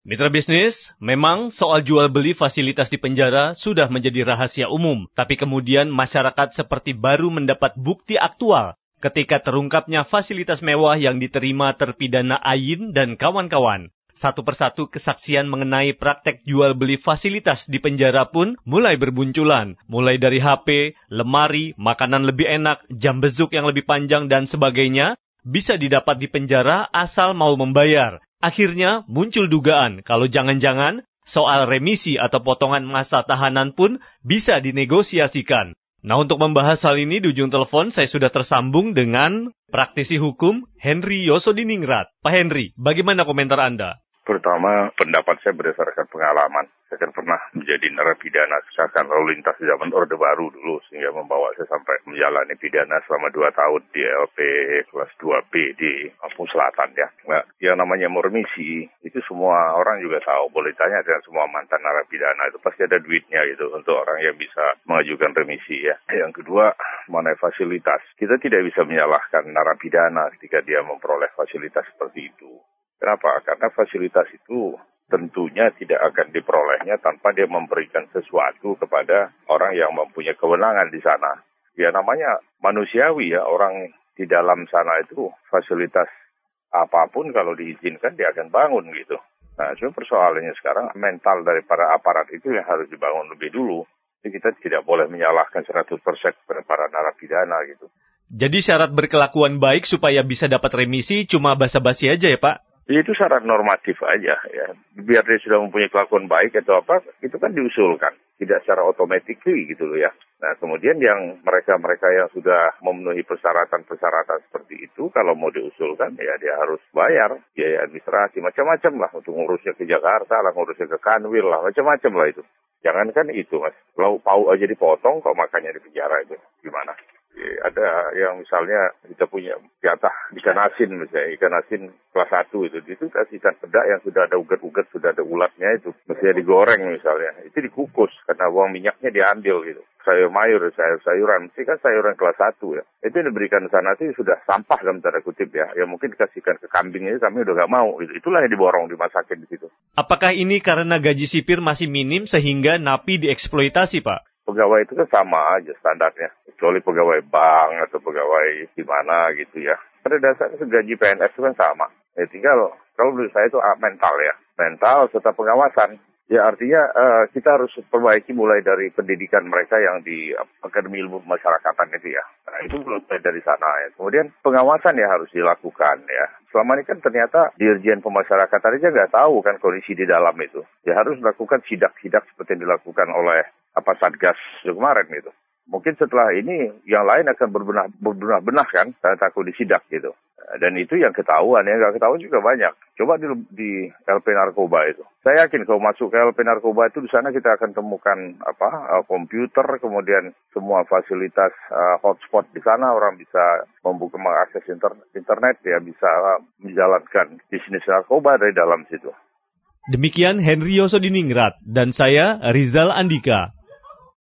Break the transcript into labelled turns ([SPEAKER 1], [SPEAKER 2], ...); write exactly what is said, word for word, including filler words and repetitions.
[SPEAKER 1] Mitra bisnis, memang soal jual beli fasilitas di penjara sudah menjadi rahasia umum, tapi kemudian masyarakat seperti baru mendapat bukti aktual ketika terungkapnya fasilitas mewah yang diterima terpidana Ayin dan kawan-kawan. Satu persatu kesaksian mengenai praktek jual beli fasilitas di penjara pun mulai berbunculan, mulai dari H P, lemari, makanan lebih enak, jam bezuk yang lebih panjang dan sebagainya, bisa didapat di penjara asal mau membayar. Akhirnya muncul dugaan kalau jangan-jangan soal remisi atau potongan masa tahanan pun bisa dinegosiasikan. Nah, untuk membahas hal ini di ujung telepon saya sudah tersambung dengan praktisi hukum Henry Yosodiningrat. Pak Henry, bagaimana komentar Anda?
[SPEAKER 2] Pertama, pendapat saya berdasarkan pengalaman. Saya kan pernah menjadi narapidana kecelakaan lalu lintas di zaman Orde Baru dulu, sehingga membawa saya sampai menjalani pidana selama dua tahun di L P kelas dua B di Lampung Selatan ya. Nah, yang namanya remisi, itu semua orang juga tahu. Boleh tanya dengan semua mantan narapidana, itu pasti ada duitnya gitu untuk orang yang bisa mengajukan remisi ya. Yang kedua, mengenai fasilitas. Kita tidak bisa menyalahkan narapidana ketika dia memperoleh fasilitas seperti itu. Kenapa? Karena fasilitas itu tentunya tidak akan diperolehnya tanpa dia memberikan sesuatu kepada orang yang mempunyai kewenangan di sana. Ya namanya manusiawi ya, orang di dalam sana itu fasilitas apapun kalau diizinkan dia akan bangun gitu. Nah, cuma persoalannya sekarang mental dari para aparat itu yang harus dibangun lebih dulu. Jadi kita tidak boleh menyalahkan seratus persen kepada para narapidana gitu.
[SPEAKER 1] Jadi syarat berkelakuan baik supaya bisa dapat remisi cuma basa-basi aja ya Pak?
[SPEAKER 2] Itu syarat normatif aja ya. Biar dia sudah mempunyai kelakuan baik atau apa, itu kan diusulkan. Tidak secara otomatis gitu loh ya. Nah kemudian yang mereka-mereka yang sudah memenuhi persyaratan-persyaratan seperti itu, kalau mau diusulkan ya dia harus bayar biaya administrasi, macam-macam lah. Untuk ngurusnya ke Jakarta lah, ngurusnya ke Kanwil lah, macam-macam lah itu. Jangankan itu mas, kalau pau aja dipotong, kok makannya di penjara itu gimana? Ada yang misalnya kita punya jatah ikan asin misalnya, ikan asin kelas satu itu, itu kasih ikan pedak yang sudah ada ugat-ugat, sudah ada ulatnya itu, mestinya digoreng misalnya, itu dikukus karena uang minyaknya diambil gitu. Sayur mayur, sayur-sayuran, mesti kan sayuran kelas satu ya, itu yang diberikan ke sana itu sudah sampah dalam tanda kutip ya, yang mungkin dikasihkan ke kambing itu kami udah gak mau, gitu. Itulah yang diborong, dimasakin di situ.
[SPEAKER 1] Apakah ini karena gaji sipir masih minim sehingga napi dieksploitasi Pak?
[SPEAKER 2] Pegawai itu kan sama aja standarnya, kecuali pegawai bank atau pegawai di mana gitu ya. Pada dasarnya gaji P N S itu kan sama. Ya tinggal, kalau menurut saya itu mental ya. Mental serta pengawasan. Ya artinya uh, kita harus perbaiki mulai dari pendidikan mereka yang di Akademi Ilmu Pemasyarakatan itu ya. Nah itu mulai dari sana ya. Kemudian pengawasan ya harus dilakukan ya. Selama ini kan ternyata Dirjen Pemasyarakatan aja nggak tahu kan kondisi di dalam itu. Ya harus melakukan sidak-sidak seperti yang dilakukan oleh apa Satgas kemarin itu. Mungkin setelah ini yang lain akan berbenah berbenah kan, saya takut disidak gitu. Dan itu yang ketahuan, yang nggak ketahuan juga banyak. Coba di, di L P Narkoba itu. Saya yakin kalau masuk ke L P Narkoba itu di sana kita akan temukan apa uh, komputer, kemudian semua fasilitas uh, hotspot di sana, orang bisa membuka mengakses inter, internet ya, bisa uh, menjalankan bisnis narkoba dari dalam situ.
[SPEAKER 1] Demikian Henry Yosodiningrat dan saya Rizal Andika.